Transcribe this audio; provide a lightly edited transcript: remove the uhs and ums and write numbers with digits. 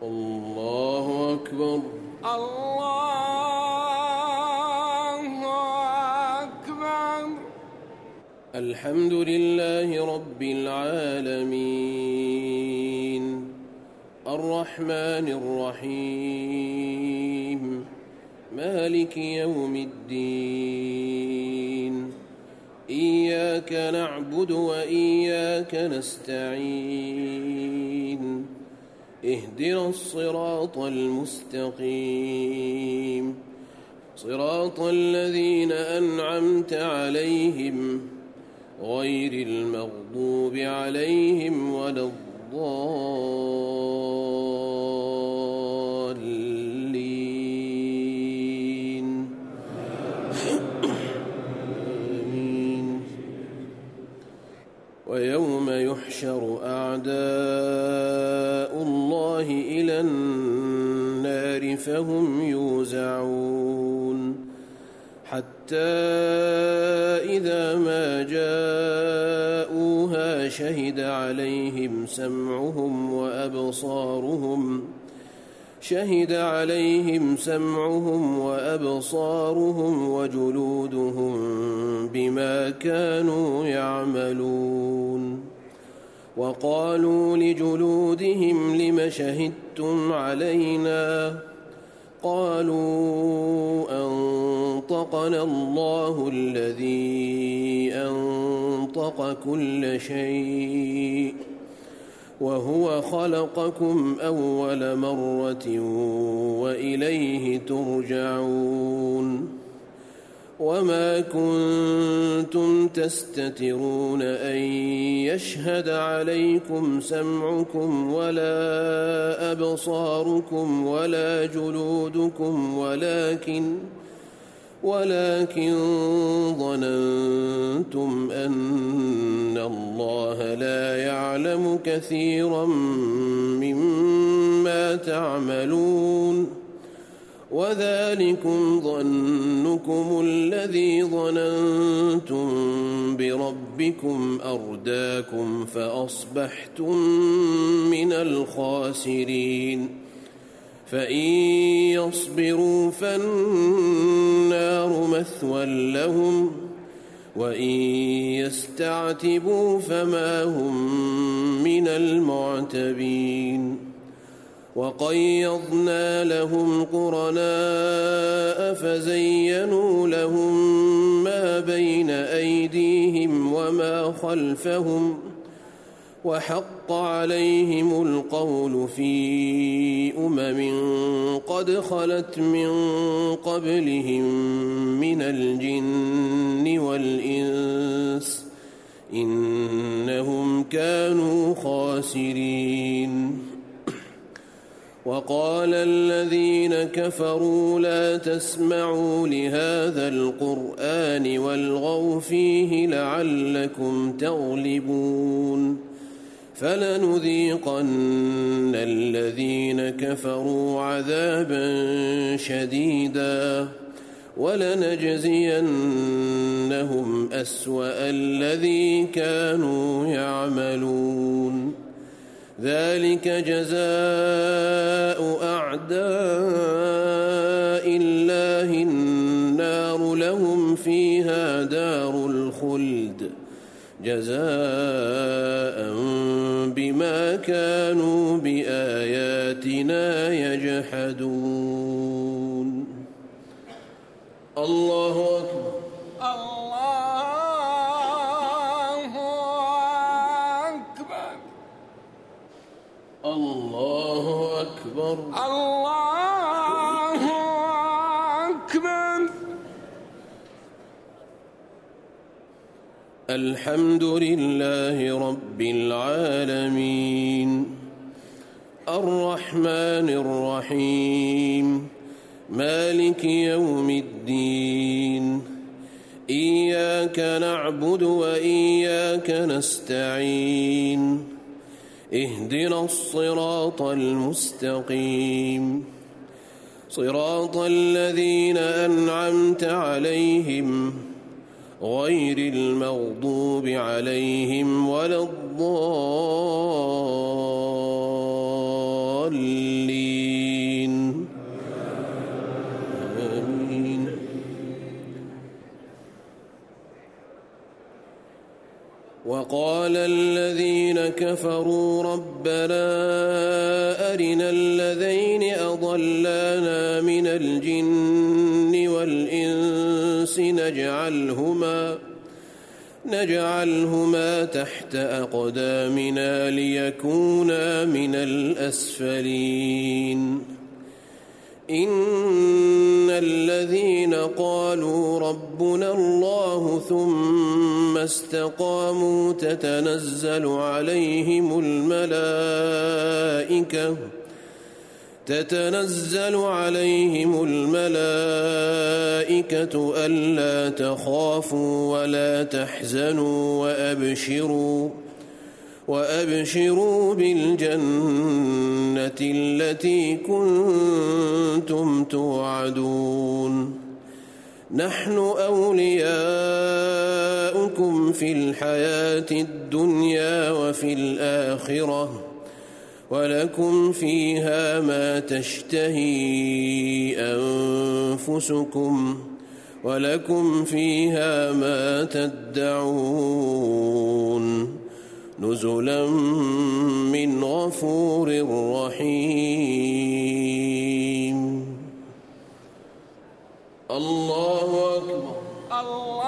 الله أكبر. الله أكبر. الحمد لله رب العالمين الرحمن الرحيم مالك يوم الدين إياك نعبد وإياك نستعين اهدنا الصراط المستقيم صراط الذين أنعمت عليهم غير المغضوب عليهم ولا الضالين آمين. ويوم يحشر أعداء الله إلى النار فهم يوزعون حتى إذا ما جاءوها شهد عليهم سمعهم وأبصارهم وجلودهم بما كانوا يعملون. وقالوا لجلودهم لم شهدتم علينا قالوا أنطقنا الله الذي أنطق كل شيء وهو خلقكم أول مرة وإليه ترجعون. وما كنتم تستترون أن يشهد عليكم سمعكم ولا أبصاركم ولا جلودكم ولكن ظننتم أن الله لا يعلم كثيرا مما تعملون. وذلكم ظنكم الذي ظننتم بربكم أرداكم فأصبحتم من الخاسرين. فإن يصبروا فالنار مثوى لهم وإن يستعتبوا فما هم من المعتبين. وقيضنا لهم قرناء فزينوا لهم ما بين أيديهم وما خلفهم وحق عليهم القول في قد خلت من قبلهم من الجن والإنس إنهم كانوا خاسرين. وقال الذين كفروا لا تسمعوا لهذا القرآن والغوا فيه لعلكم تغلبون. فلنذيقن الذين كفروا عذابا شديدا ولنجزينهم أسوأ الذي كانوا يعملون. ذلك جزاء أعداء الله النار لهم فيها دار الخلد جزاء بما كانوا بآياتنا يجحدون. الله أكبر. الله أكبر. الله أكبر. الحمد لله رب العالمين الرحمن الرحيم مالك يوم الدين إياك نعبد وإياك نستعين اهدنا الصراط المستقيم صراط الذين أنعمت عليهم غير المغضوب عليهم ولا الضالين. كفروا ربنا أرنا الذين أضلانا من الجن والإنس نجعلهما تحت أقدامنا ليكونا من الأسفلين إن الذين قالوا ربنا الله ثم استقاموا تتنزل عليهم الملائكة ألا تخافوا ولا تحزنوا وأبشروا بالجنة التي كنتم توعدون نحن أولياؤكم في الحياة الدنيا وفي الآخرة ولكم فيها ما تشتهي أنفسكم ولكم فيها ما تدعون نزلا من غفور رحيم الله أكبر.